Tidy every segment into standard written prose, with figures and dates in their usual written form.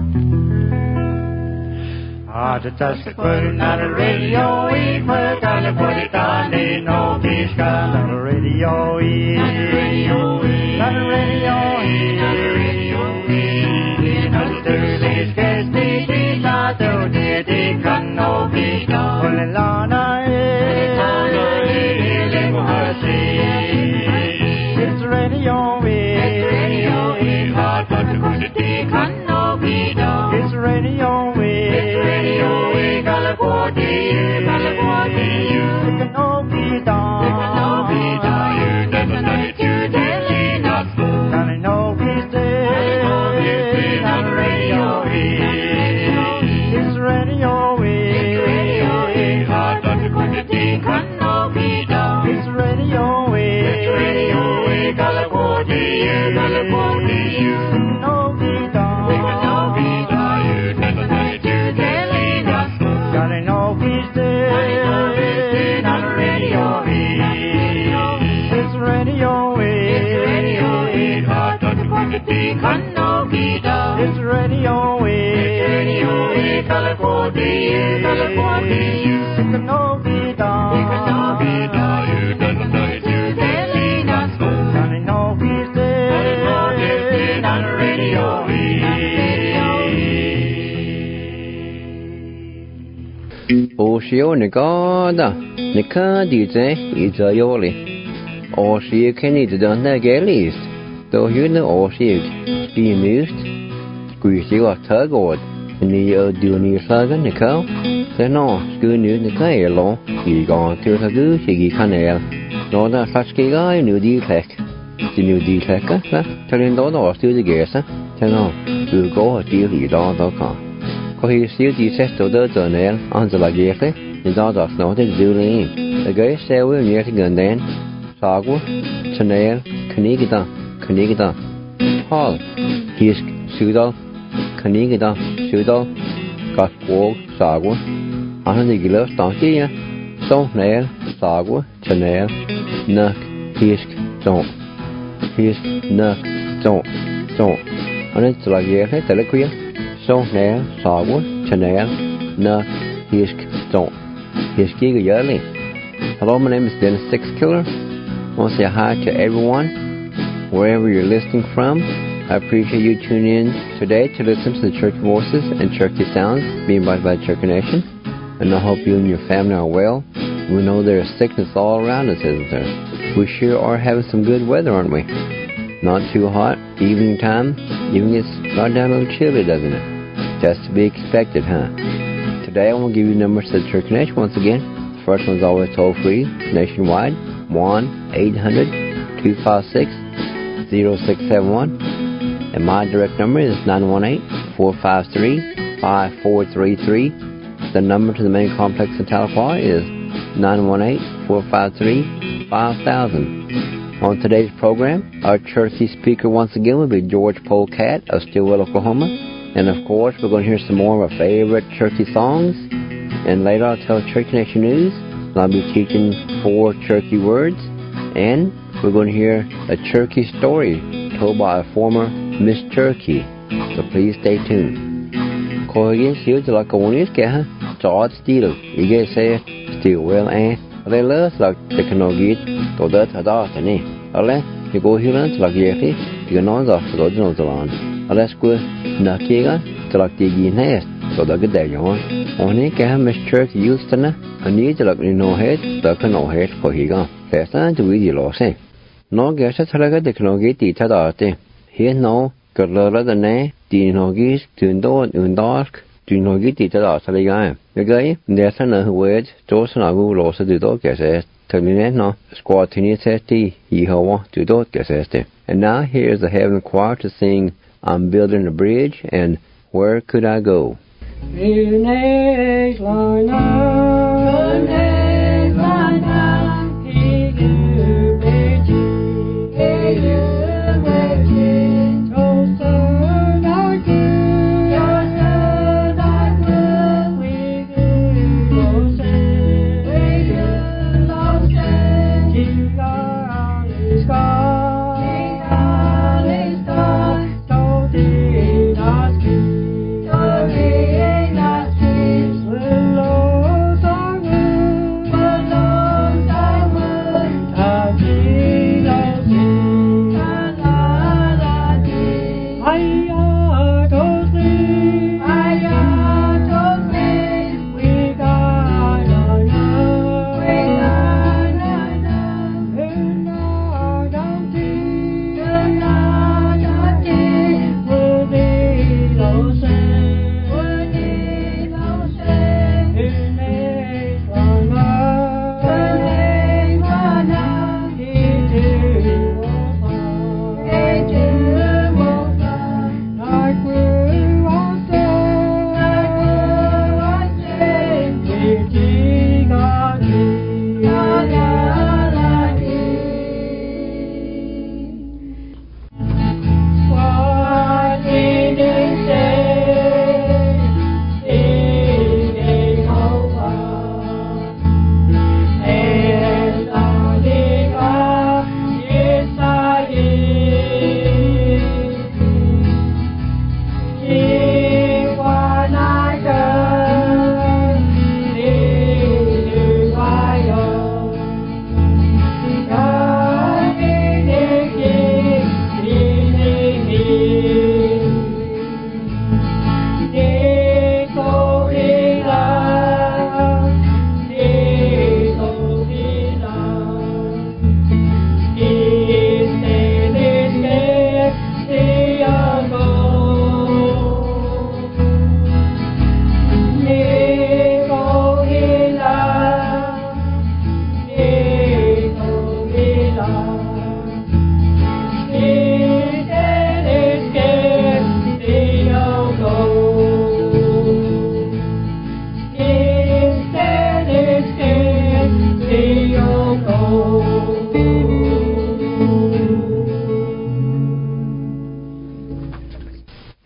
Just a quote on the radio, we put on the body down, they know peace comes on the radio, on the radio, on the radio, on the radio, in the Thursday's case, they not do they can no peace comes on the Lana, it's radio, hard but the good they can no peace it's radio, it's radio, California, California, it can all be done, it can all be done, you don't know it, you can't not school, can it all be said, on the radio, Oshio Negada, Nika DJ, is a yoli, or she can eat the Nagalis, though you know all she be amused, squeeze you a tug or in the Duny Sagan, Nicole. Then no, school news Nicole alone, he gone to the goose, he canal. No, that such guy knew the tech. The new D-Tecker, telling all the to the gas, tell no, we'll go a deal he don't come. For he still detest to the nail on the Lagate, the dog of noted Zulane. The guy said we're near to gun then, Sagwa, Chanel, Canigida, Hall, Hisk, Sudal, Canigida, Sudal, Gospel, Sagwa, and the Gillow Donkey, so Nail, Sagwa, Chanel, Nuck, Hisk, don't. Hisk, Nuck, don't. And it's like yeah, telequia, so Nail, Sagwa, Chanel, Nuck, Hisk, don't. Hiski, yearly. Hello, my name is Dennis Six Killer. I want to say hi to everyone, wherever you're listening from. I appreciate you tuning in today to listen to the church voices and churchy sounds being brought by the Church Nation. And I hope you and your family are well. We know there's sickness all around us, isn't there? We sure are having some good weather, aren't we? Not too hot, evening time, even gets right down a little chilly, doesn't it? Just to be expected, huh? Today I want to give you numbers to the Church Nation once again. The first one's always toll-free, nationwide, 1-800-256-0671. And my direct number is 918-453-5433. The number to the main complex in Tahlequah is 918-453-5000. On today's program, our churchy speaker once again will be George Polecat of Stillwell, Oklahoma. And of course, we're going to hear some more of our favorite churchy songs. And later I'll tell Church Nation News. I'll be teaching 4 churchy words. And we're going to hear a churchy story told by a former Miss Turkey. So please stay tuned. Corrigan Shields like a one is George Steele. You guys say Stillwell and they love like the Canogit to that Hadatani. Ale, you go here and like Yeti, you know the original Zealand. Let's go Nakiga to like the nest, so the good day on. Only can Miss Turkey used to I need to like no head, the no head for Higa. First time to read your law say. No guess at the Canogit the Tadate. Here no. Gurlora the ne, Dinogis, Tundo, Undark, Dinogit, the last of the guy. The guy, there's another word, Dawson, I will also do dog as Terminate squad tinity, Yehovah, to dog as And now here's the Heaven Choir to sing I'm Building a Bridge and Where Could I Go?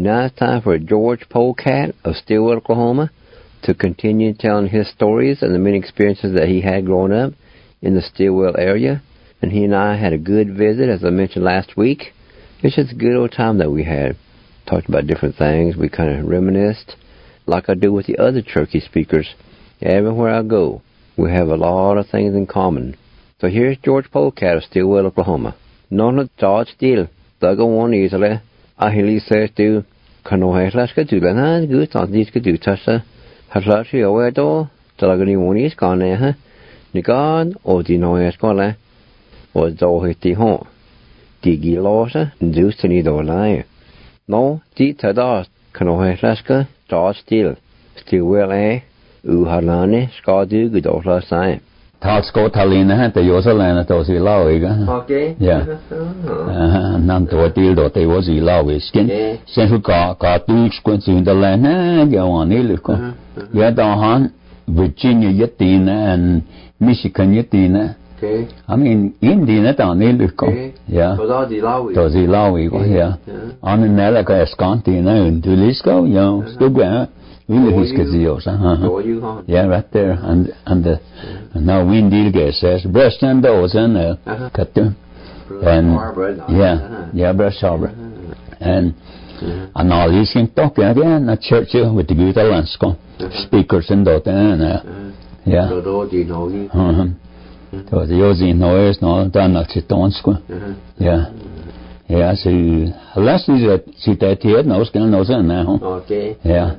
now it's time for George Polecat of Stilwell, Oklahoma, to continue telling his stories and the many experiences that he had growing up in the Stilwell area. And he and I had a good visit, as I mentioned last week. It's just a good old time that we had. Talked about different things. We kind of reminisced, like I do with the other Cherokee speakers. Everywhere I go, we have a lot of things in common. So here's George Polecat of Stilwell, Oklahoma. None George still. Dugga one easily. I hear says do. Canoe slash could do that. Good on these could do touch the. Has last year away door. Dugga one is gone there, huh? The god or the noise gone. Or do hit the home. Digi losa, do to need all lie. No, the tada. Canoe slash go. George still. Stilwell, Uhalane, Skadu, good old last time. Talsko Talina, the Yosalana, those he low, Okay. Yeah. None to a deal that they was he low is skin. Since we got dudes going to the land, go on, look. Yeah, Dahan, Virginia Yatina and Michigan Yatina. Okay. I mean, Indiana down there, look. Yeah. Those he low, yeah. On the Nalaga Escantina and Dulisco, you know, still going. Yeah, right there, and now Windy says breast and those and cut them, and yeah, breast harbor, and all these can talk again at church with the good Alaska speakers and that and yeah, so the using noise no done at it on school, yeah, so unless she that here knows going knows now, okay, yeah,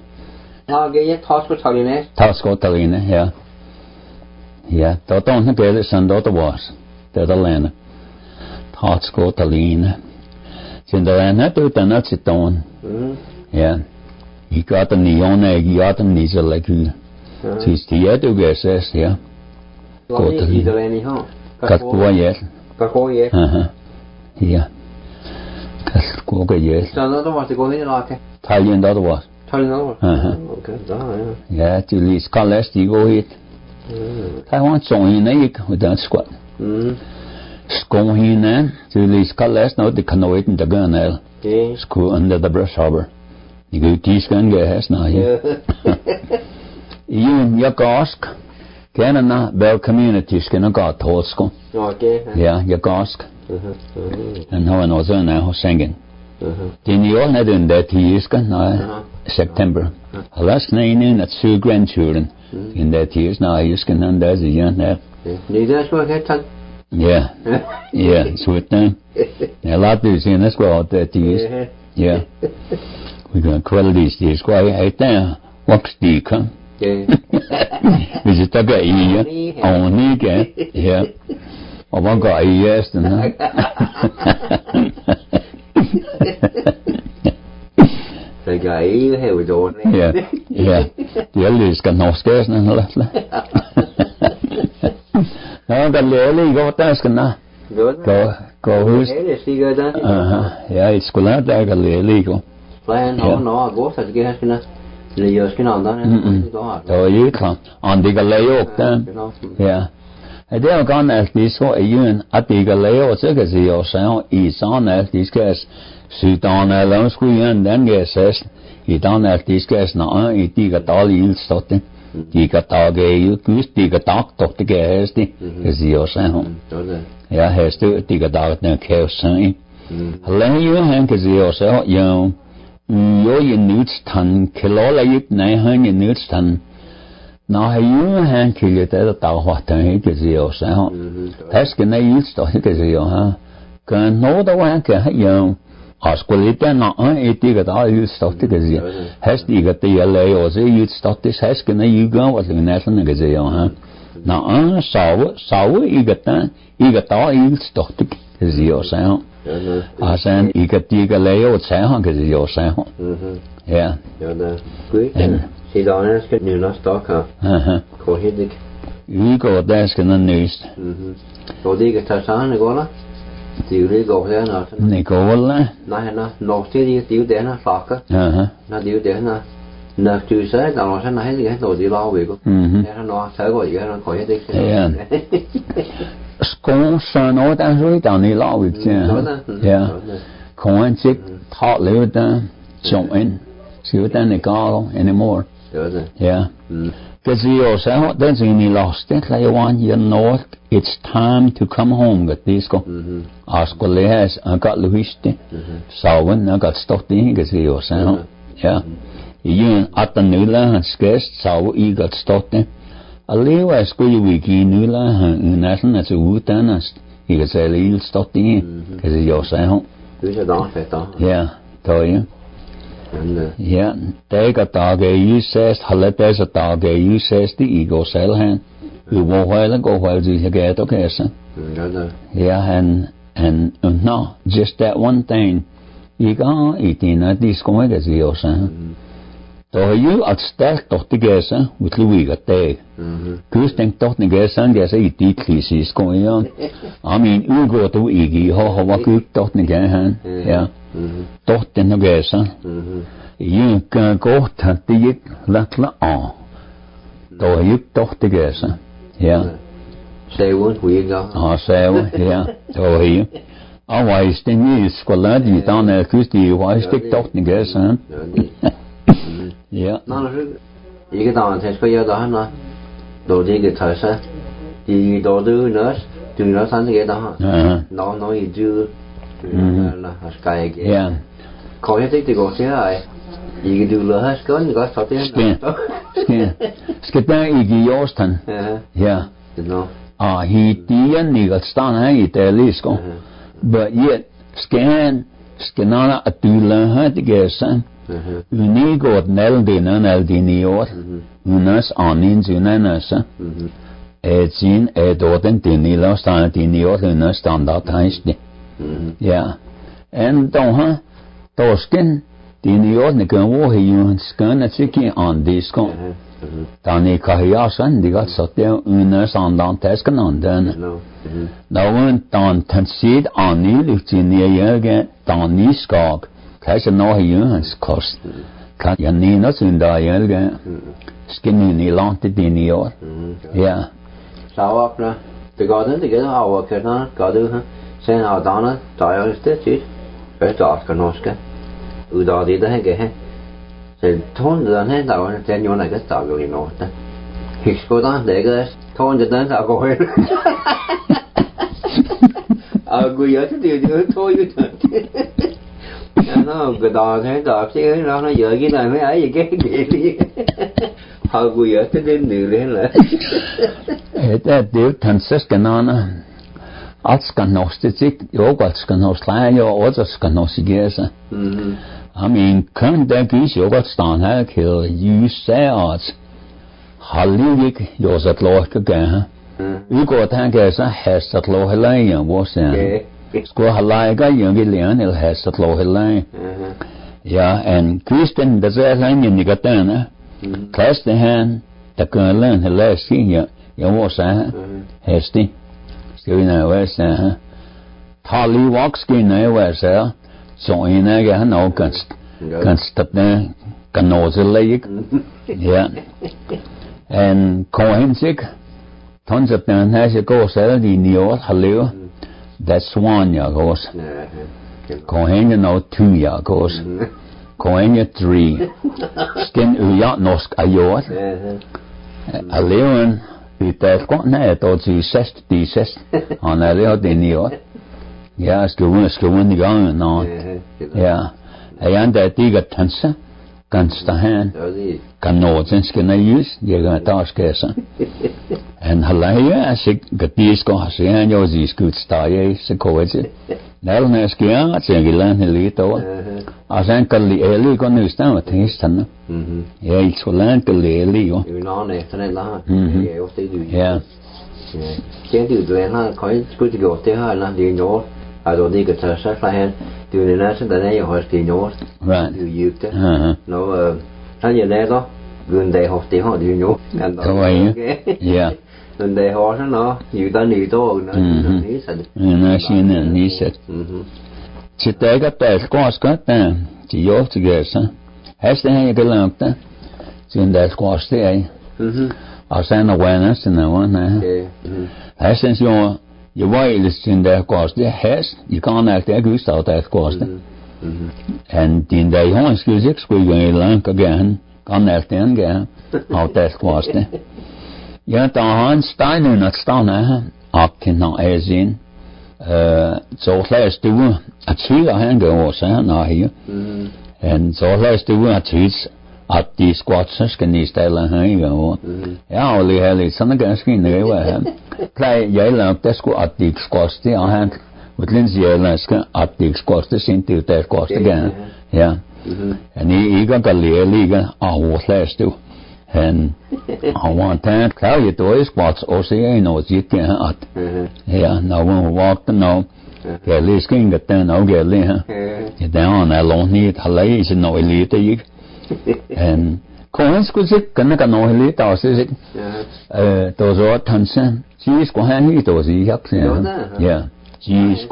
Tasco Talina, yeah. Yeah, don't get it, send out the was. They're the land. Tasco Talina. Since the land had to do that, sit down. Yeah. He got the neon egg, he got the needle like you. She's the yet to guess, yeah. Go to the Cascoa, yes. Cascoa, yeah. Cascoa, yes. So another was to go in like Italian, that was. Okay, yeah, to least college you go hit. I want so in a with that squad. School in to least college now the canoe in the gun school under the brush harbor. You go teach gun gas now, yeah. You ask Canada Bell Community skin got told school. Okay. Yeah, you ask. And how I know now singing. Then you all had in that years now September. Last night in at two grandchildren in that years now I used to know there's a young there. Yeah. Yeah, so it then a lot of in as well that years. Yeah. We're gonna call these days quite I think what's the come? Is it a guy only again? Yeah. Oh one guy yes and the guy here we don't. Yeah. The eldest can no scares and left. No, the lily go task na. Go who's yeah, it's cool out there the lily go. Plan no go to get us Leos can on that. So you come on the lay up then. Yeah. I don't gone as this for a year at the Galeo, so as yourself is on as these guys. Sit down alone, squeeze and then guesses. He done as these guys now, he dig a tall yield stopping. Dig a tall gay, you goose, dig a dog, talk to gas, as yourself. Yeah, has to dig a dog, no care, son. Let you hang as yourself, you nudes ton, kilo like 900 nudes ton. Now, you hang kill it at a dog, what time is yourself. That's going to yield stock, as you, huh? Can know the one can, you. Ascolita na etiga da you stock the gazi has diga the LA or the you stock this has gonna you go what the national gazi ha na saw igata you stock the gazi or sound asan igatiga lay or sound gazi or sound yeah and see the get new na stock ko hidik you go that's gonna news so diga tasan gola Tiểu go there na. Nicola. Na no still tiểu there na soccer. Na tiểu there na. Na tu sai da no sai na hai cái đồ gì lo vậy cô. Nó sai gọi cái nó khỏi hết đấy. School son nó đang rồi đào này lo vậy chứ. Yeah. Không anh chỉ thọ liệu đó. join. See what then they call anymore. Yeah. Because you say, that's when you lost it, like you know it's time to come home, got this go. Askole has, I got Luiste. So when I got stuck in, because you say, yeah. You at the Nula and scarce, so you got stuck in. A little as good wiki Nula and nothing as a wood dentist. You could say, you'll stop in, because you say, yeah, tell you. Yeah, they got dog you says, there's a dog you says the ego cell hand. You won't while and go while you get okay, son. Yeah, and no, just that one thing. You go eating at this going as you say. So you at start together with Louis got day. Goose think together and guess eat is going on. I mean, you go to Iggy, how good together, yeah. Together. You can go to the little on. So you together, yeah. Say what we go. Oh, say, yeah. So you. Otherwise, then you squalad you down there, Christy, why stick together, yeah. Nó ý cái tàu thế có giờ đó nó đồ gì cái thời sao thì đồ thứ nữa từ nó sang cái đó nó ý chứ là cái yeah coi hết thì có thế này ý cái điều là hết có sao thế cái ý cái Austin yeah he didn't need to stand here at least go but yet scan nó at du la hết cái san Unigot Neldiniot, Unas Anin Zunanasa, Edsin Edoten Tinilo Stanatiniot, Unas Standard Heiste. Yeah. And don't Toskin, Tiniot, Nikan, he scan at Siki on disco. Tani Kahiasan, they got sat there, Unas Andan Tescan on then. Now when Tan Tansid Ani, Lucinia again, Tani Skog. Kanske nå hans kost. Kan jag nina sunda jag skinny ni långt in I år. Ja. Så öppna. Det går inte det har kan gå du sen har dana tar jag det tid. Vet att kan norska. Uda det här ge. Sen ton den här då den jag lägger tag I något. Hiskodan lägger ton den där går. Aku ya det thôi ju. Nó cái đò thế đò chứ nó giờ cái này mới ấy gì cái gì hơi vui ở tới đêm nhiều lên lại det det tanskanaana atskanostic yogatskanosla yo otskanosgesa I mean kan der gis yogatstan her kill you say arts hallig josat lohka ugo tankesa hasat lohla was Sko halaiga yungi lian il hasat lohilai. Yeah, and Kristen does that line in the gatana. Class the hand, the curlen, the last thing ya was hasty. Still in a west, Tali walks in a west, so in a gan no can stop there, can nose a leg. Yeah, and Cohensik, tons of them has a go sell the New Halil. That's one ya goes. Kohenya no 2 ya goes. Kohenya 3. Skin uya nosk ayot. A leon utat ko na to si sest di sest. On a leo de niot. Ja, skruven ni gang no. Ja. Ayan da tiga tansa. Ganska hand. Kan no skin na use. Je ga task kesa. En halaya as ik gatis ko hasian yo zis gut staye se koje nel neskia at segilan helito asan kalli eli ko nystan at histan ja ik solan kalli eli yo no ne tane la ja oste du ja ken du le na ko gut go te ha la di no ado di ka sa sa hen du ne na sen da ne yo has di no right du yukte no han ye ne go gun de hof de ho du no kan da ja Nên để họ nó nhiều ta nhiều to nó ní sạch. Nó xin nè ní sạch. Chỉ tới cái tệ squash cái ta chỉ vô chỉ cái sao? Hết cái cái làm ta. Chỉ để squash thế ấy. Sen awareness na one. Hết sen vô. You why is in there squash the hết. You can't act there good start that squash. And in the Johannes music school going learn again, kan elten again, out there was there. Ja, da han steinen not stane, akken na ezin. Så last du at tvivl han går også na her. And så last du at tvivl at de squats skal ni stille her jo. Ja, og lige lidt sådan ganske nøje var. Play jeg lavede det skulle at de squats det og han udlænds jeg skal at de squats det sind det der squats igen. Ja. And ikke kan lære lige og last du. And I want that how you do squats also you know you can at yeah now when we walk the no yeah let's get that now get there you down alone need halay is no elite you and coins skulle kan no elite der så der så tansen cheese ko han i der sig yak ja cheese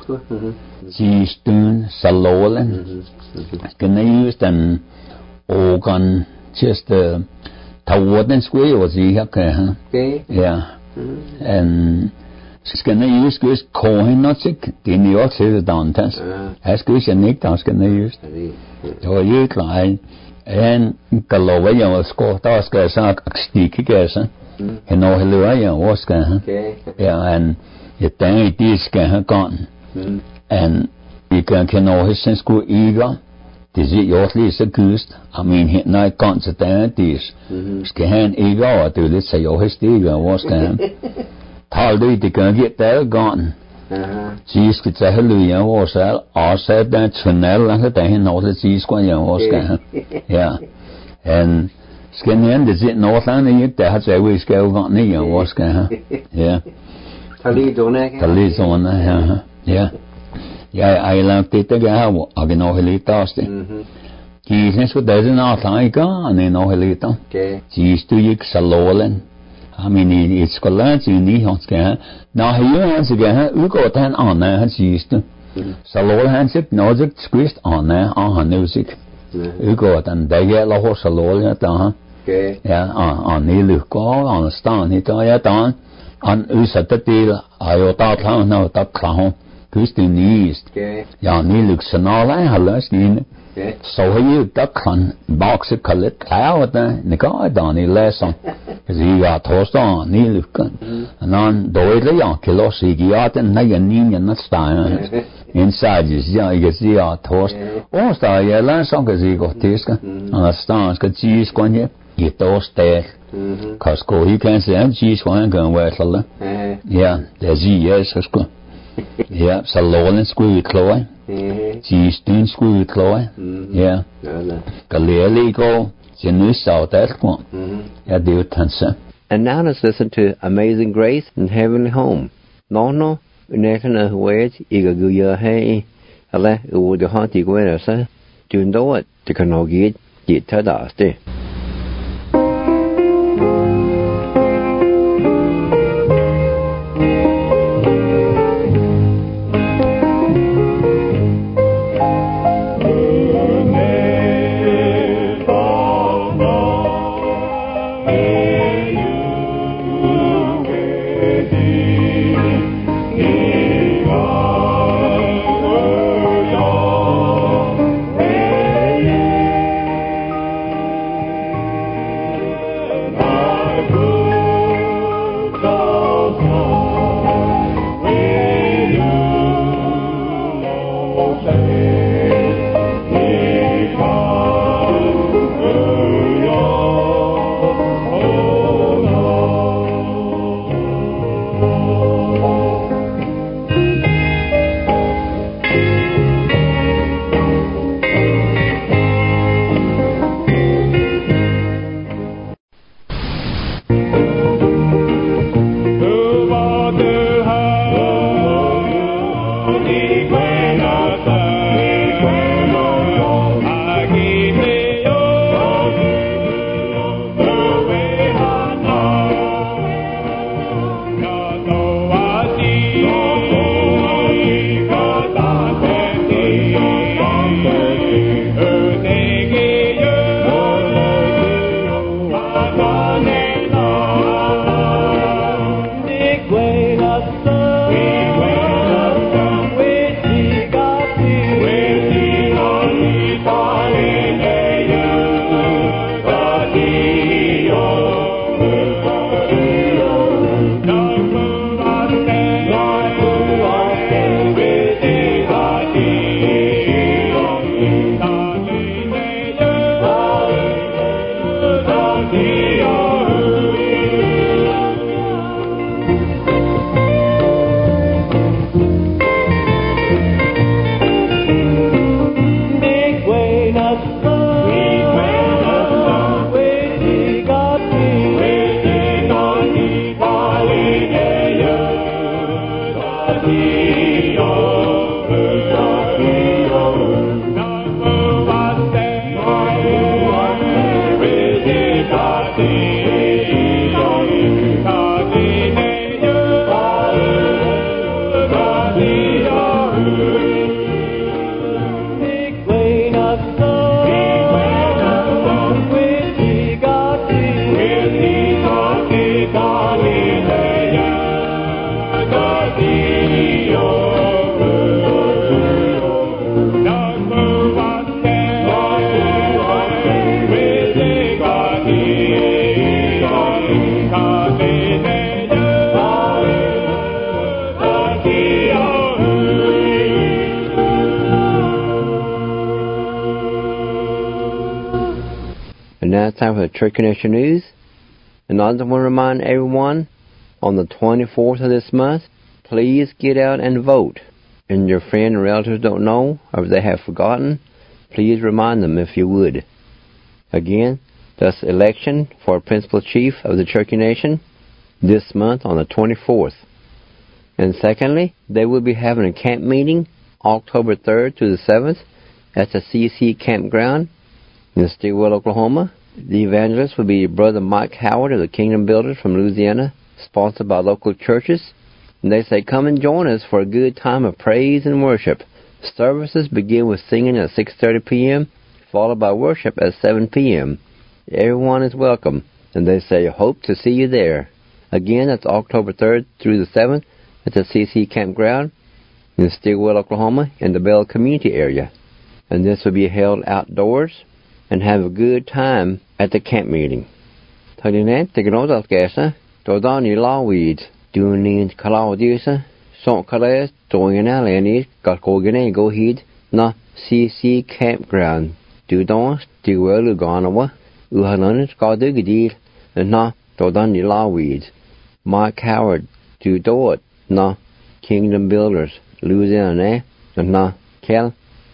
stun salolen kan use den organ just Tawarden square was he okay, huh? Okay. Yeah. And skal jeg use gus kohen not sick. Det er jo også det dantas. Jeg skal jeg ikke der skal jeg use. Det var jo klar. En galova jeg skal der skal jeg så stikke gæse. Han har heller jeg også skal. Okay. Ja, and jeg tænker det skal have gone. And vi kan også skulle ikke. Det er jo også lige så gyst. I mean, når jeg går til det skal han ikke over, det er lidt så jo helt stikker over, skal han. Tal du, det kan ikke der gone. Så skal tage halvøje over selv, og så er der tunnel, og der er noget, så skal jeg over, skal han. Ja. Og skal han det sit Nordland, ikke? Der har så vi skal jo gå ned over, skal han. Ja. Talidone, ja. Ja. Jeg lavede det der her, og det noget lidt også det. Kisen skulle det noget ikke, og det noget lidt. Kis du ikke salolen. I mean, i skolen til ni han skal have. Når han skal have udgået han anden han sidste. Salol han sig noget squist anden og han musik. Udgået den der gælder hos salol ja der. Ja, og nede går og stand i der ja der. Han udsat det af jo der klar noget der klar. Kristin East. Ja, Niluksanala har løst ine. Så har jeg der kan bokse kaldet klar der. Nikker der i læser. Så jeg tror Nilukan. Nan dårlig ja, kilos ikke ja den nej ninja not style. Inside ja, jeg siger tror. Og så jeg læser kan sige godt det. Og så skal sige skåne. I torsdag. Kasko he kan se han sige skåne kan være så. Ja, det er jeg så skal. Ja, så lålen skulle vi klare. Sidsten skulle vi klare. Ja. Kan lære lige gå. Så nu så der kom. Ja, det er tanse. And now let's listen to Amazing Grace and Heavenly Home. No, unætende højt, ikke gør her. Eller ude har de gået så. Du ved, det kan nok ikke tage deres det. And now it's time for the Church Connection News. And I just want to remind everyone, on the 24th of this month, please get out and vote. And your friend and relatives don't know, or if they have forgotten, please remind them if you would. Again, that's election for Principal Chief of the Cherokee Nation this month on the 24th. And secondly, they will be having a camp meeting October 3rd to the 7th at the CC Campground in Stilwell, Oklahoma. The evangelist will be Brother Mike Howard of the Kingdom Builders from Louisiana, sponsored by local churches. And they say, come and join us for a good time of praise and worship. Services begin with singing at 6:30 p.m., followed by worship at 7 p.m. Everyone is welcome, and they say, hope to see you there. Again, that's October 3rd through the 7th at the CC Campground in Stilwell, Oklahoma, in the Bell community area. And this will be held outdoors, and have a good time at the camp meeting. Talinet, the Gnodal Gassa, Dodani Laweed, Dunin Kalaudiusa, Son Kalas, Doing Alani, Galkogane go heed, na CC Campground, Dudons, Duel Uganawa, Uhalan, Gadugidil, and na Dodani Laweed, Mike Howard, Dudot, na Kingdom Builders, Louisiana, and na Kel,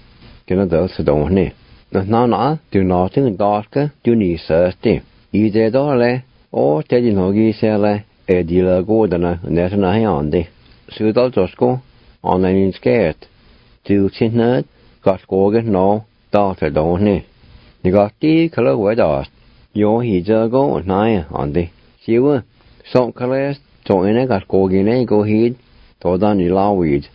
Gnodal Sedone. Nana, do not in darker, do need thirsty. Either dollar, or Teddy Nogi Sella, a dealer Gordana, Netana Hyandi. Sudal Tosco, on an scared. Do Tintnerd, got Gorgon, no, daughter don't he? You got the color where dust. Yo, he's a go, nine on the. See what? Some colors, so in a got Gorgon, go heed, Todan Laweed,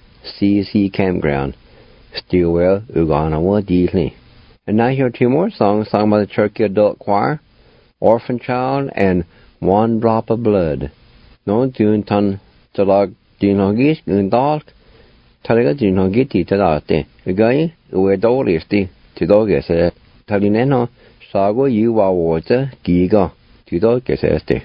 CC Campground. Stilwell, Uganawa, Deatley. And now here are two more songs sung by the Cherokee Adult Choir, Orphan Child and One Drop of Blood. No dun tan talag dinogis undalk talaga dinogiti tadate. Ugai uwe dolisti tidogese talineno sago yuwa water giga tidogese.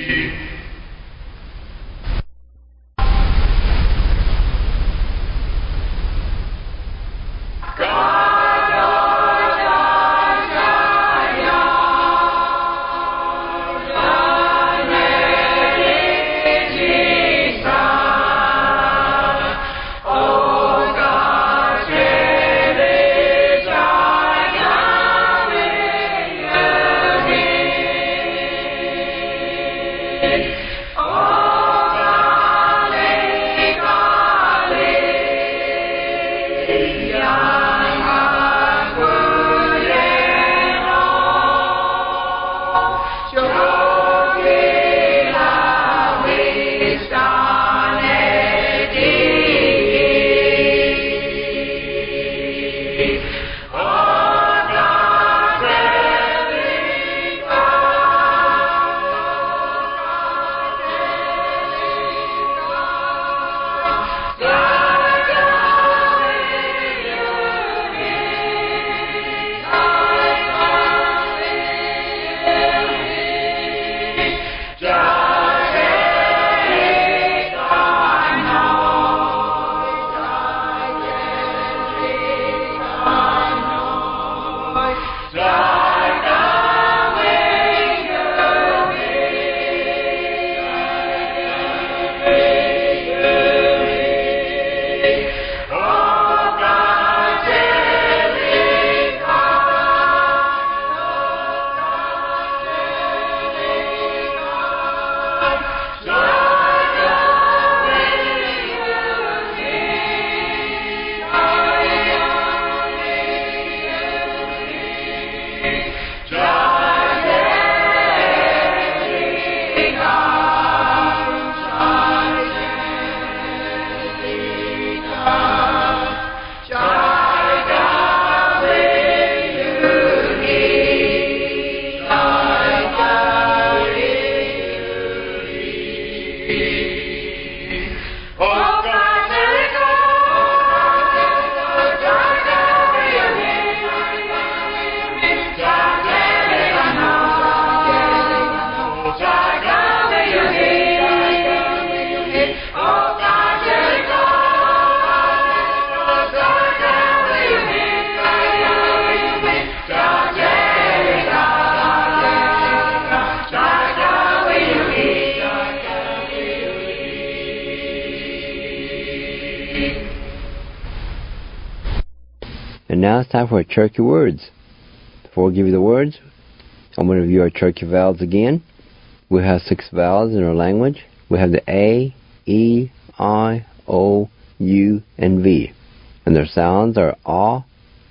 And now it's time for our Cherokee words. Before we give you the words, I'm going to review our Cherokee vowels again. We have 6 vowels in our language. We have the A, E, I, O, U, and V. And their sounds are A,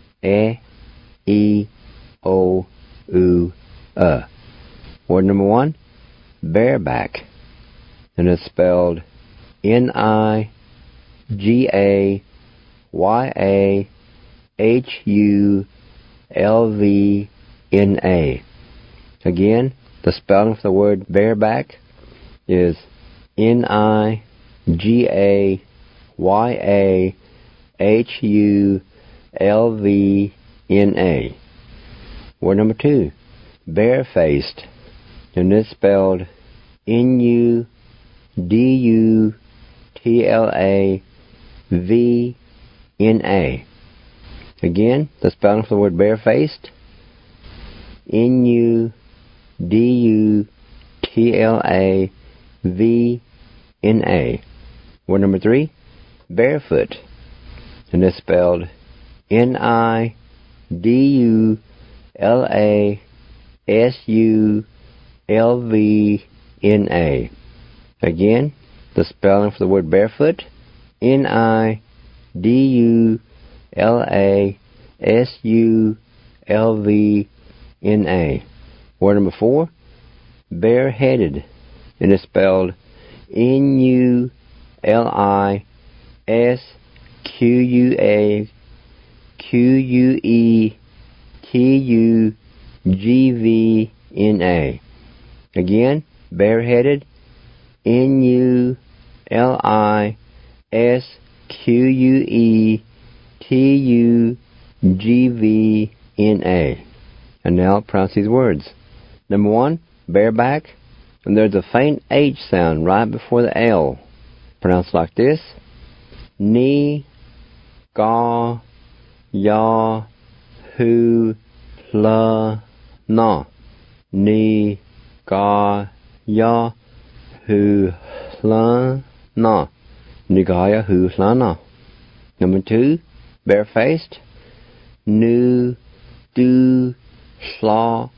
E, O, U, Word number 1, bareback. And it's spelled Nigayahulvna. Again, the spelling for the word bareback is Nigayahulvna. Word number 2, barefaced. And it's spelled Nudutlavna. Again, the spelling for the word barefaced, Nudutlavna. Word number 3, barefoot. And it's spelled Nidullasuna. Again, the spelling for the word barefoot, Nidullasuna. Word number 4, bareheaded. And it's spelled Nullisquettugvna. Again, bareheaded, Nullisquettugvna. And now pronounce these words. Number 1, bareback. And there's a faint H sound right before the L. Pronounced like this. Ni, ga, ya, hu, la, na. Ni, ga, ya, hu, la, na. Ni, ga, ya, hu, la, na. Number 2, barefaced. Nu, du, sla,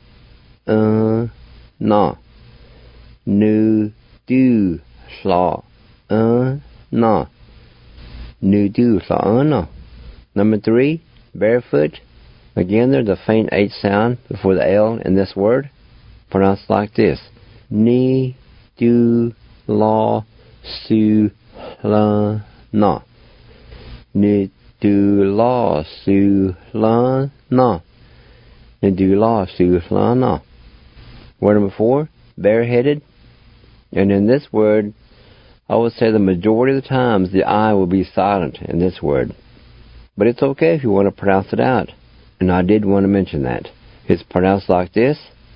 na. Nu, du, sla, na. Nu, du, sla, na. Number 3, barefoot. Again, there's a faint H sound before the L in this word. Pronounced like this. Ni, du, la, su, la, na. Ni, du, la, su, la, na. Ni, du, la, su, la, na. Word number 4, bareheaded. And in this word, I would say the majority of the times the I will be silent in this word. But it's okay if you want to pronounce it out. And I did want to mention that. It's pronounced like this.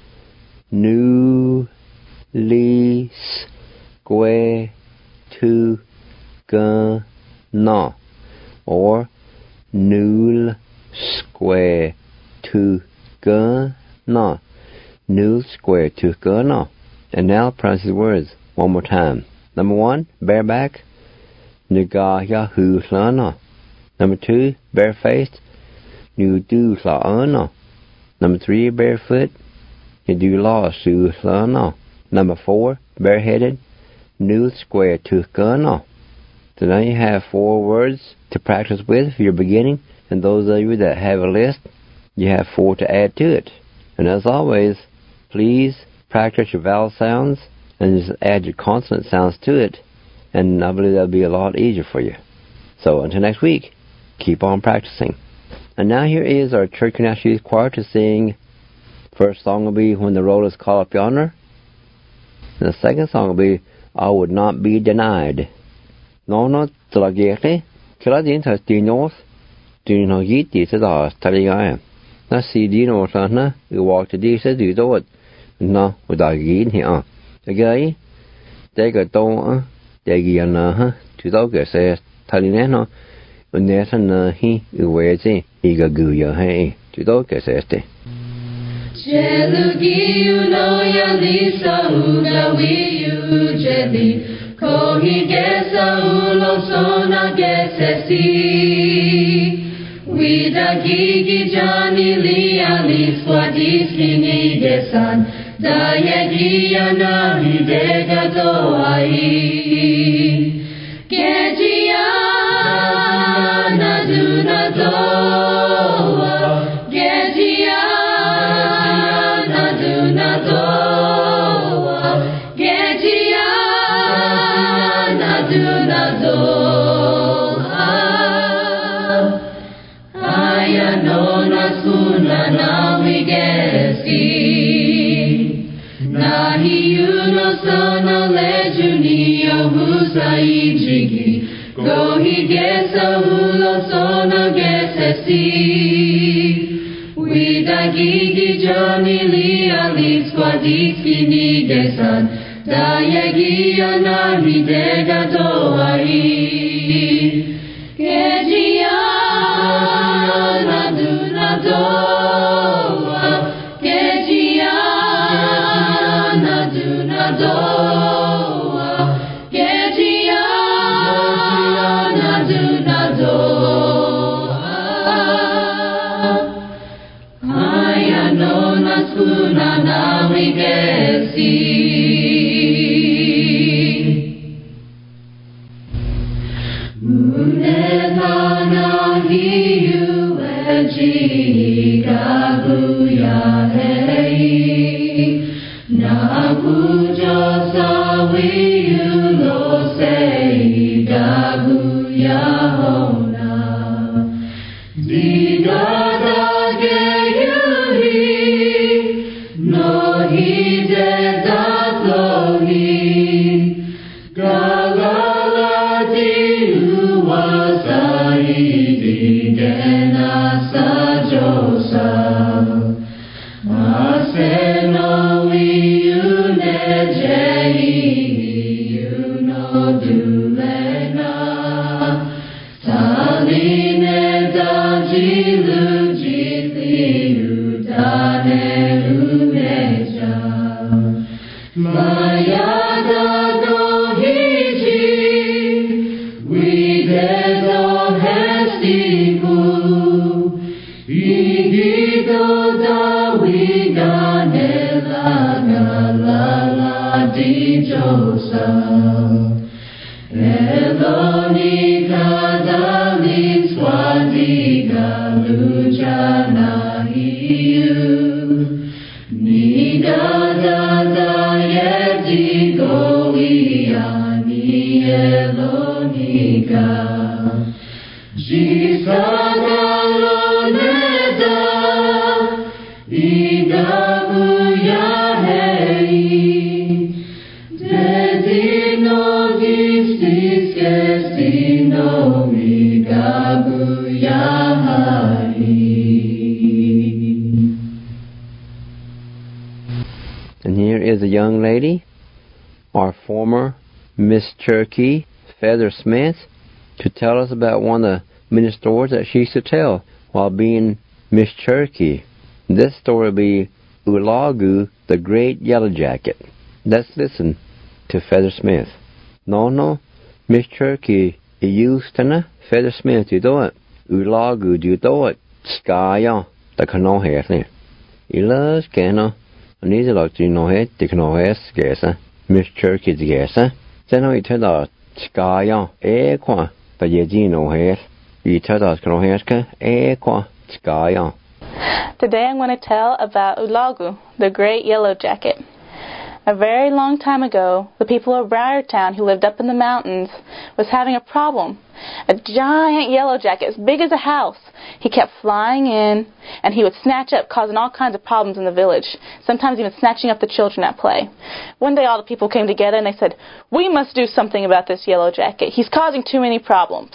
Nu, li, sque, tu, ga, na. Or nul, sque, tu, ga, na. Nul, sque, tu, ga, na. And now pronounce these words one more time. Number 1, bareback. Nuga, ya, hu, la, na. Number 2, barefaced. Nu, du, la, na. Number 3, barefoot. Nu, du, la, su, la, na. Number 4, bareheaded. Nu, square, tu, ga, na. So now you have 4 words to practice with if you're beginning. And those of you that have a list, you have 4 to add to it. And as always, please practice your vowel sounds and just add your consonant sounds to it. And I believe that'll be a lot easier for you. So until next week, keep on practicing. And now here is our Church International Youth Choir to sing. First song will be When the Roll is Called Up Yonder. And the second song will be I Would Not Be Denied. No, not the Lagete. Kiladin has the North. Do you know Yeet? This is our study I am. Now see the North, you walk to this, you do it. No, without Yeet here. Again, they got down, they get to the says, Talinano. And there's an he who wears it, he got goo your hay to dog as este. Jelugi, you know, ya lisa, uga, we you, jelly, kohi gesa, ulo, sona, gesesi. We da gigi, Johnny, li, ali, swadiski, ni, gesan, da yegi, yana, hidega, do, ai. Gegia. Go he gets a hulo sono gets we da gigi Johnny li ali squadiski ni gesan da yegi ana hidega do ai Gegia na do na do Gegia na do na do Joseph, I said no, we you And here is a young lady, our former Miss Cherokee, Feather Smith, to tell us about one of the many stories that she used to tell while being Miss Cherokee. This story will be Ulagu, the Great Yellow Jacket. Let's listen to Feather Smith. No, Miss Cherokee, used to Feather Smith, you do it. Ulagu, you do it. Skaya, the canoe here. You love Scana. And these are like, you know, the canoe here, Miss Cherokee, the guess. Then I tell the Skaya, Equa, the Yedino here. You tell us canoe here, Equa, Skaya. Today I'm going to tell about Ulagu, the Great Yellow Jacket. A very long time ago, the people of Briartown who lived up in the mountains was having a problem. A giant yellow jacket as big as a house. He kept flying in, and he would snatch up, causing all kinds of problems in the village, sometimes even snatching up the children at play. One day all the people came together and they said, "We must do something about this yellow jacket. He's causing too many problems."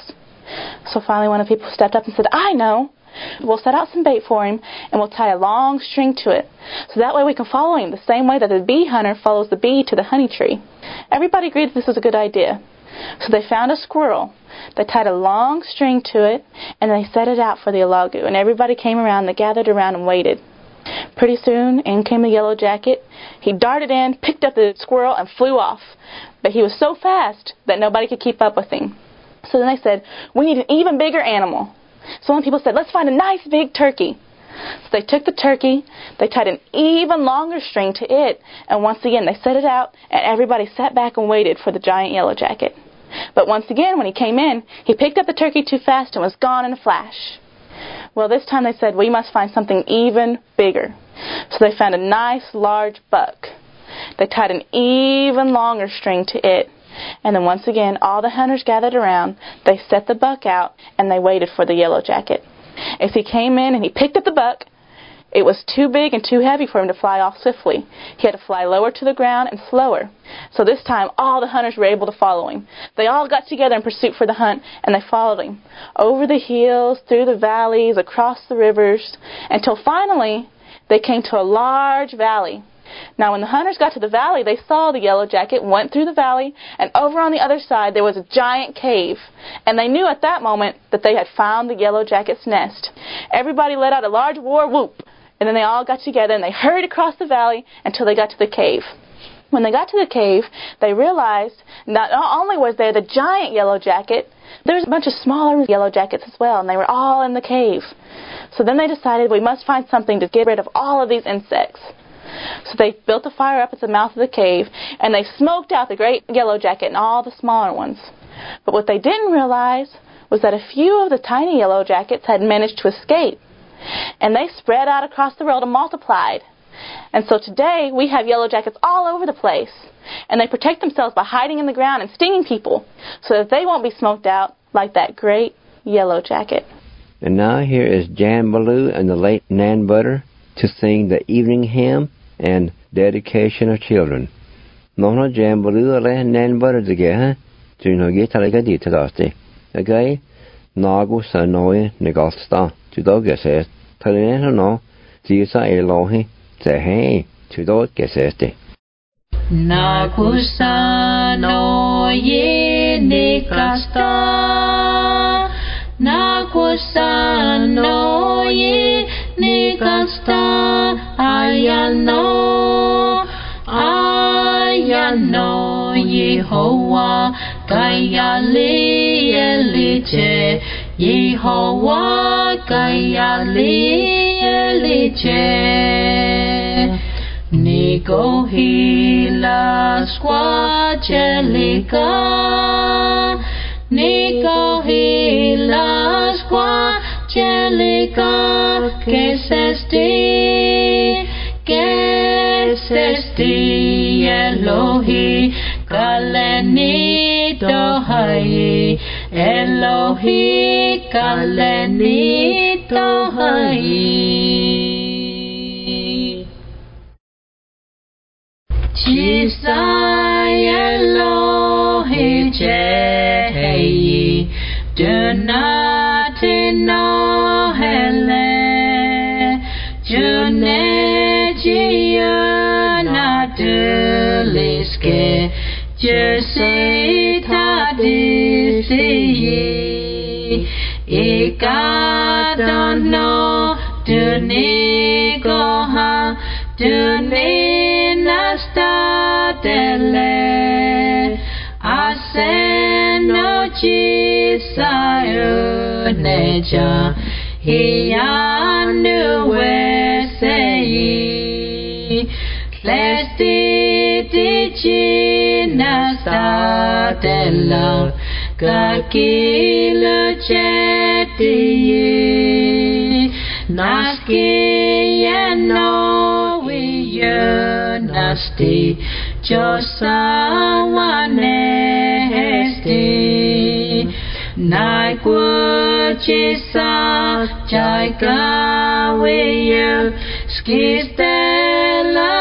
So finally one of the people stepped up and said, "I know. We'll set out some bait for him, and we'll tie a long string to it. So that way we can follow him the same way that the bee hunter follows the bee to the honey tree." Everybody agreed that this was a good idea. So they found a squirrel. They tied a long string to it, and they set it out for the Ulagu. And everybody came around, they gathered around and waited. Pretty soon, in came the yellow jacket. He darted in, picked up the squirrel, and flew off. But he was so fast that nobody could keep up with him. So then they said, "We need an even bigger animal." So one people said, "Let's find a nice big turkey." So they took the turkey, they tied an even longer string to it, and once again they set it out, and everybody sat back and waited for the giant yellow jacket. But once again, when he came in, he picked up the turkey too fast and was gone in a flash. Well, this time they said, "We must find something even bigger." So they found a nice large buck. They tied an even longer string to it. And then once again, all the hunters gathered around, they set the buck out, and they waited for the yellow jacket. As he came in and he picked up the buck, it was too big and too heavy for him to fly off swiftly. He had to fly lower to the ground and slower. So this time, all the hunters were able to follow him. They all got together in pursuit for the hunt, and they followed him over the hills, through the valleys, across the rivers, until finally they came to a large valley. Now, when the hunters got to the valley, they saw the yellow jacket, went through the valley, and over on the other side there was a giant cave. And they knew at that moment that they had found the yellow jacket's nest. Everybody let out a large war whoop, and then they all got together and they hurried across the valley until they got to the cave. When they got to the cave, they realized not only was there the giant yellow jacket, there was a bunch of smaller yellow jackets as well, and they were all in the cave. So then they decided, we must find something to get rid of all of these insects. So they built a fire up at the mouth of the cave, and they smoked out the great yellow jacket and all the smaller ones. But what they didn't realize was that a few of the tiny yellow jackets had managed to escape, and they spread out across the world and multiplied. And so today we have yellow jackets all over the place, and they protect themselves by hiding in the ground and stinging people so that they won't be smoked out like that great yellow jacket. And now here is Jan Ballou and the late Nan Butter to sing the evening hymn and dedication of children. No Jan Ballou ale Nan Butter together to no get like a detail. Okay? Nagu sa noe negasta to dog says Talena no Tisa Elohi say hey to dog says. Nakusano ye nikasta. Nakusano ye nikasta. Ayano Yehovah kayali eliche. Yehovah kayali eliche. Nico hila squacelica. Nico hila squacelica. Que sesti Elohi kaleni tohai. Elohi kaleni tohai. Chisai Elohi Jehi. Do not know hele. June Giona Duliske. Jesse Tadisi. Ika don't know. Dunikoha. Duninastadele. Aseno Chisayo Neja. Hianu Wesei. Lesti Tichinastadela. Kakila Cheti. Naski no nasti Josawanesti. Naikuchisa Jaikawiyu. Skistela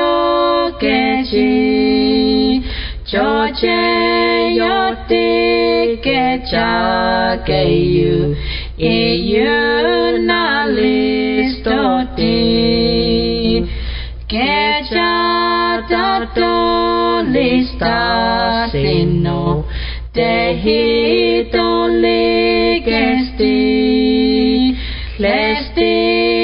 Chokechi. Choche Yoti Kechakeyu. Iyu Nalistoti. Kechatato lista sino. Tehito ligesti. Lesti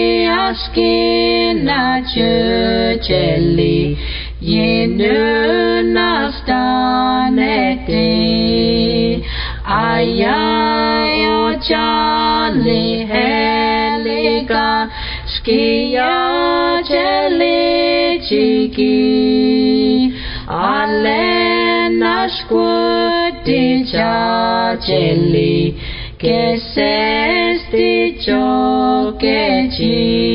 askina chucheli. Yinu nastaneti. Ayayo chali heliga. Skia cheli chiki. Alena squati chacheli. Que sesti chokechi.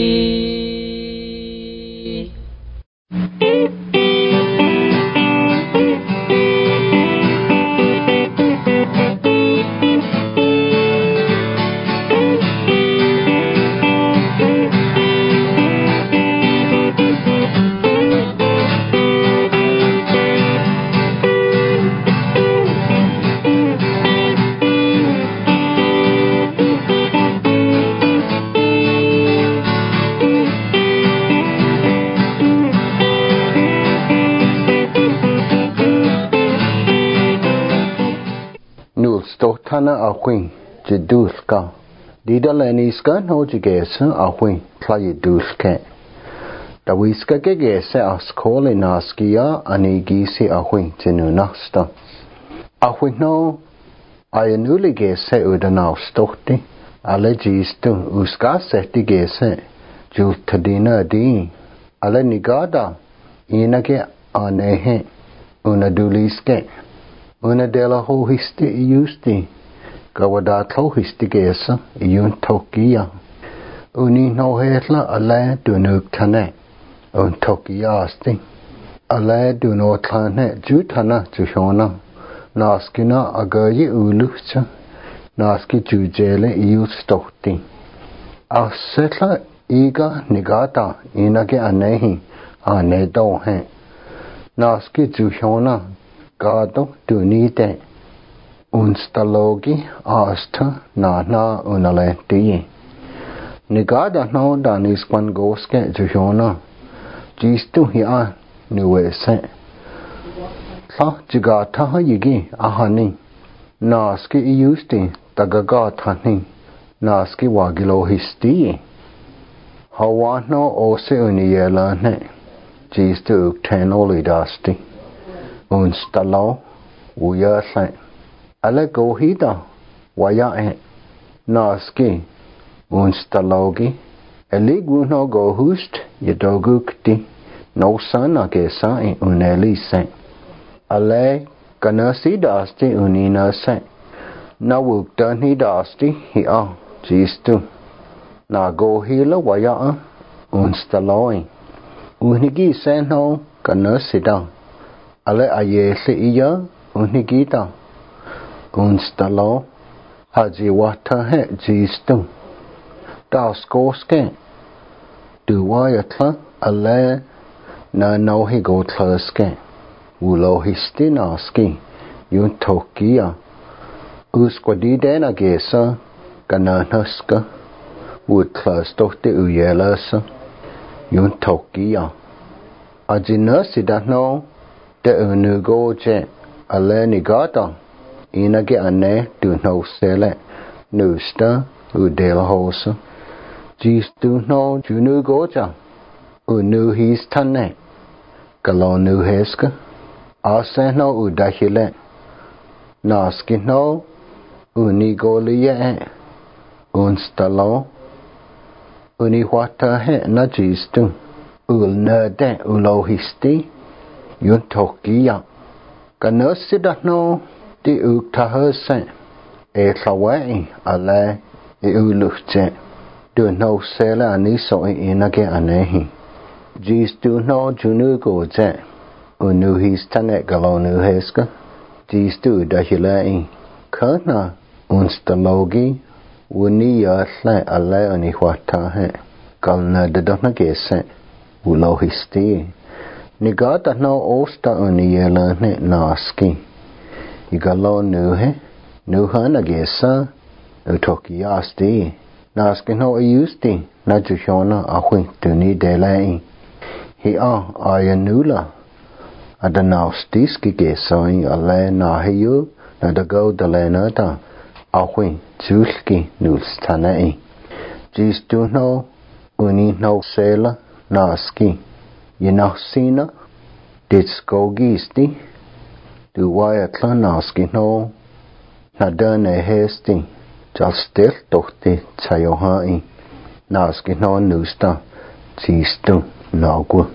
Stotana Awin, Jedulka. Didaleniska no Jigesa Awin, Playedulke. Dawiska Gegese Askole Naskia, Anigisi Awin, Tinunasta. Awin no, Ayanuli Gese Udanau Stoti, Allegistu, Uska Seti Gese, Jultadina Di, Alenigada, Inage Anehe, Unaduliske. Una dela ho histi iusti, gawadat ho histi gesa, iun tokia. Uni no hetla ale dunuk tane, un tokia asti. Ale duno tane jutana jushona, naskina agayi ulucha, naski jujele iut stoti. Asetla iga nigata inage anehi, anedo he. Naski jushona, Gado dunite unstalogi asta na unaleti. Nigada no danis quan goske jujona. Gistu hia nuese. Tha jiga tha yigi ahani. Naski iusti tagaga thani. Naski wagilo histi. Hawano ose uniyelane. Jistu uktenoli dasti. Unstalo uyasle. Ale gohida wayae. Naski unstalogi. Eligwuno gohust yedogukti. No sana gesai unelise. Ale kanasi dasti uninase. Na wukdani dasti hi'a jistu. Na gohila waya'a unstaloi. Unigi senho kanasida. Ale ayese iya unigida. Unstalo haji wata he jistu. Das goske. Duwayatla ale na nohi gotlaske. Ulohisti naski. Yun tokia. Usquadidena gesa. Gananaska. Woodklastochte ujelasa. Yun tokia. Ajinasida no. De unugoje. Ale nigata. Inage ane du no sele. Nusta udelhosa. Jistu no junugoja. Unuhis tane. Galonu heska. Ase no udahile. Naski no unigolie. Unstalo. Uniwata he na jistu. Ulnede ulohisti. Yuntokia. Ganusida no di uktahose. Etlawai ale uluche. Du no sele aniso inage anehi. Jistu no junugoje. Unuhis tane galonu heska. Jistu dahilai. Kana unstalogi. Uniyasle ale uniwata he. Galna dedona gese. Ulohisti. Nigata no osta uniyelane naski. Igalo nuhe. Nuhana gesa. Utokiasti. Naski no iusti. Najushona ahui tuni delai. Hi'a ayanula. Adanaustiski gesai ale nahiyu. Nadago dalenata. Ahui zulki nulstanai. Jistu no. Uni no sela. Naski. Yenasina. Ditskogisti. Duwayatla naski no. Nadane hesti. Jalstil tohti tsayohai. Naski no nusta. Jistu nagu.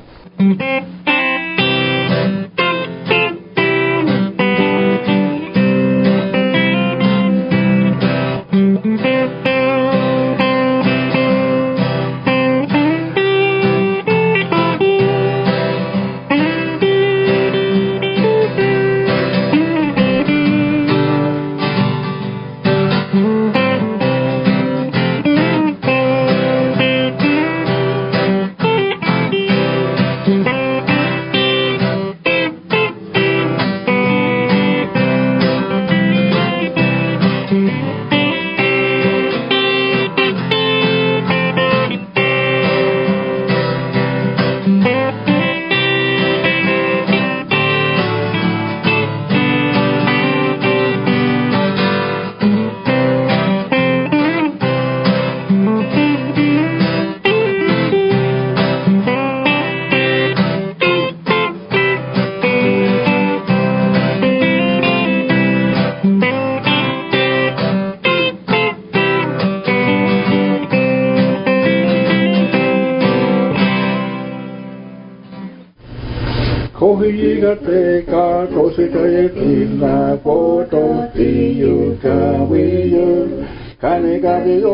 Kohiyateka kositayetila poto tiyu kawiyu kanegadiyo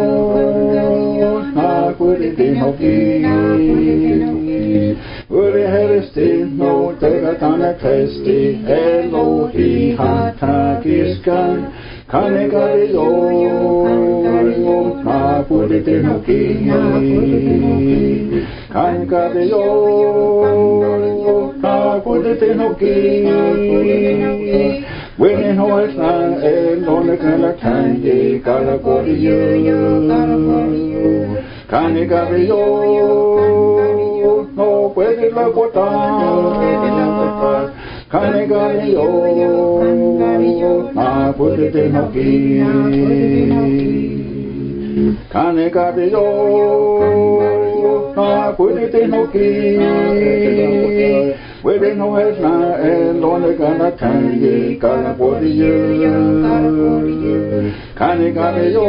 nakuditinoki uri heristino tegatana kresti Elohi hatakiskan kanegadiyo nakuditinoki kanegadiyo nakuditinoki Winning horse and on the color candy, color for you. Kanigariyo, no, where the love what Kanegario, na putete noki. Kanegario, na putete noki. Wede no es na elone gana tangi kana podiyo. Kanegario,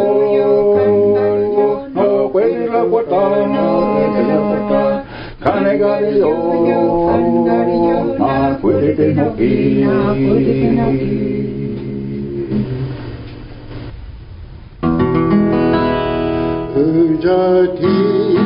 no wede la pota. Kanegario, na putete noki. Ujati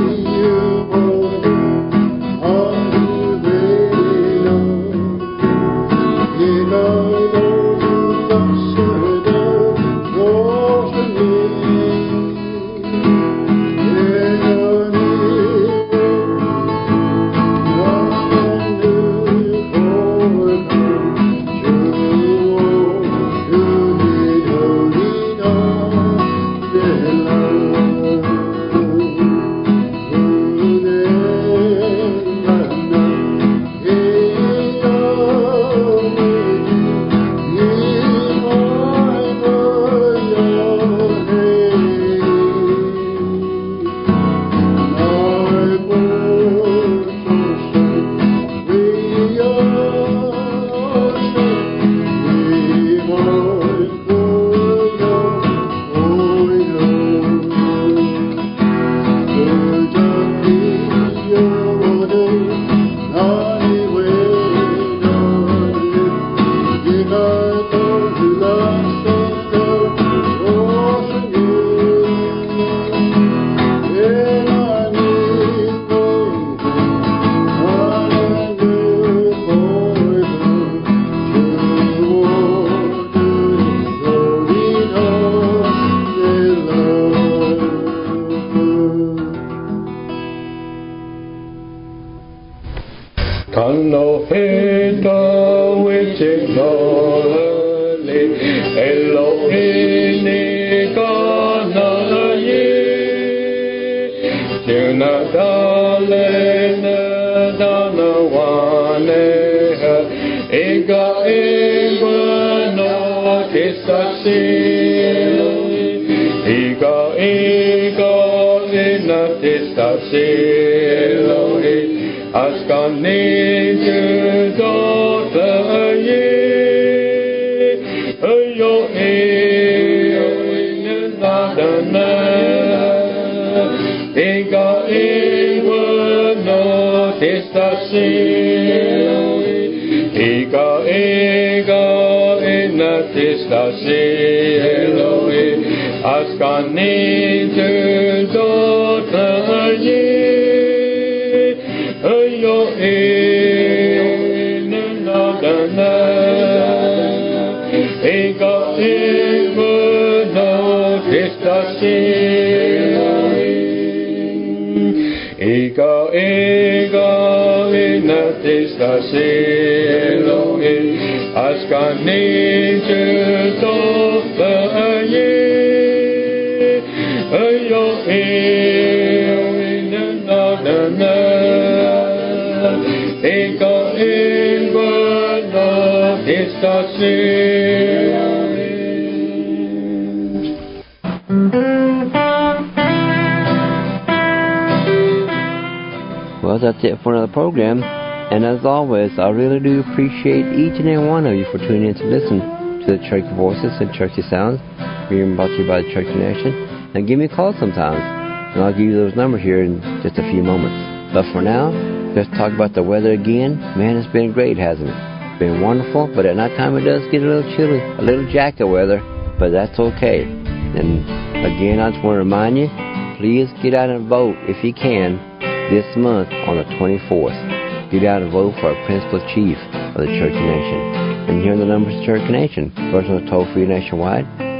Well, that's it for another program. And as always, I really do appreciate each and every one of you for tuning in to listen to the Church Voices and Churchy Sounds, being brought to you by the Church Nation. And give me a call sometimes, and I'll give you those numbers here in just a few moments. But for now, let's talk about the weather again. Man, it's been great, hasn't it? It's been wonderful, but at night time it does get a little chilly, a little jacket weather, but that's okay. And again, I just want to remind you, please get out and vote if you can this month on the 24th. Get out and vote for our principal chief of the Church Nation. And here are the numbers of Church Nation. First one is toll-free nationwide,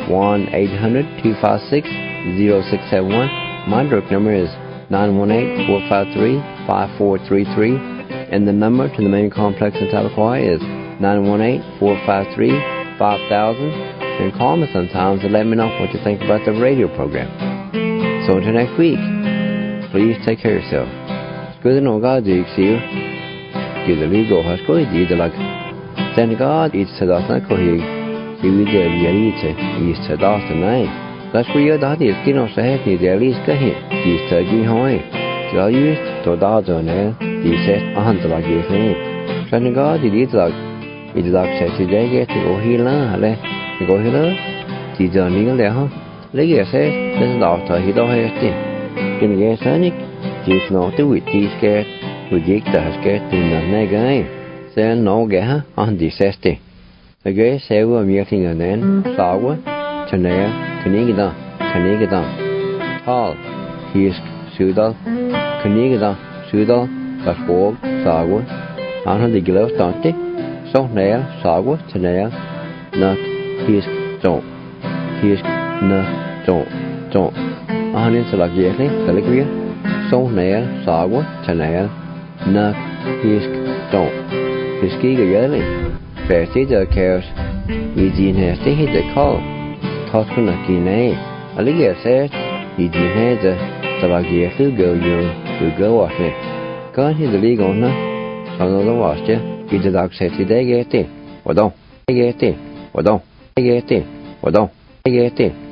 1-800-256-0671. My direct number is 918-453-5433. And the number to the main complex in Tahlequah is 918-453-5000. And call me sometimes and let me know what you think about the radio program. So until next week, please take care of yourself. Good to know God, do you see you? Give the legal hush, go ahead, Then God is to that na kohig. He will the reality is to that tonight. That's where you that is kin of say ni the reality ka he. Is to gi hoi. So you to that on the set ahan to lagi he. Then God is like it like say today get to go here la le. Go here la. Thì giờ mình le ha. Lấy cái xe lên đảo thời hi đâu hay tin. Cái này sáng nhỉ. Chỉ nó tới vị trí cái vị trí cái từ này cái xe nó cái ha anh đi xe đi. Cái xe của mình thì người nên sao quá. Cho nên cái này cái đó. Hall hi sự đó. Cái này cái đó sự đó và phố sao quá. Anh đi cái lớp đó chứ. Sau này sao quá cho nên nó hi trộn. Hi nó trộn. Anh nên sẽ làm gì đấy? Cái lấy cái sau này sao quá cho nên nó hi trộn. Hi cái gì đấy? Về thế giờ cares. Vì gì này thế hết để call. Thoát con là kỳ này. Ở lý giải sẽ vì gì này giờ sẽ làm gì thứ gỡ vào này. Có thì là lý gọn nó. Sau đó nó vào chứ. Vì giờ đọc sẽ thì đấy ghé tiền. Ở đâu? Ghé tiền. Ở đâu? Ghé tiền. Ở đâu? Ghé tiền.